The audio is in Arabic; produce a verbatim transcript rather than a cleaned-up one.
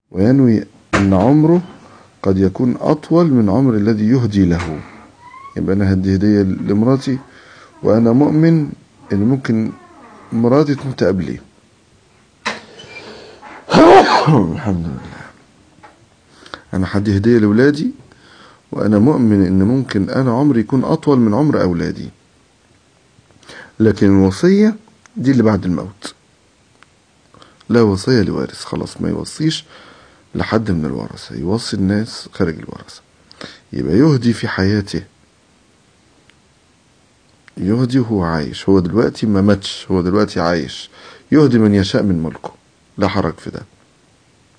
وينوي أن عمره قد يكون أطول من عمر الذي يهدي له. يبقى أنا هدي هدية لمراتي وأنا مؤمن إن ممكن مراتي تموت قبلي. الحمد لله. أنا هدي هدية لأولادي وأنا مؤمن إن ممكن أنا عمري يكون أطول من عمر أولادي. لكن الوصية دي اللي بعد الموت، لا وصية لوارث، خلاص ما يوصيش لحد من الورثة، يوصي الناس خارج الورثة. يبقى يهدي في حياته، يهدي وهو عايش، هو دلوقتي ما ماتش، هو دلوقتي عايش، يهدي من يشاء من ملكه، لا حرج في ده.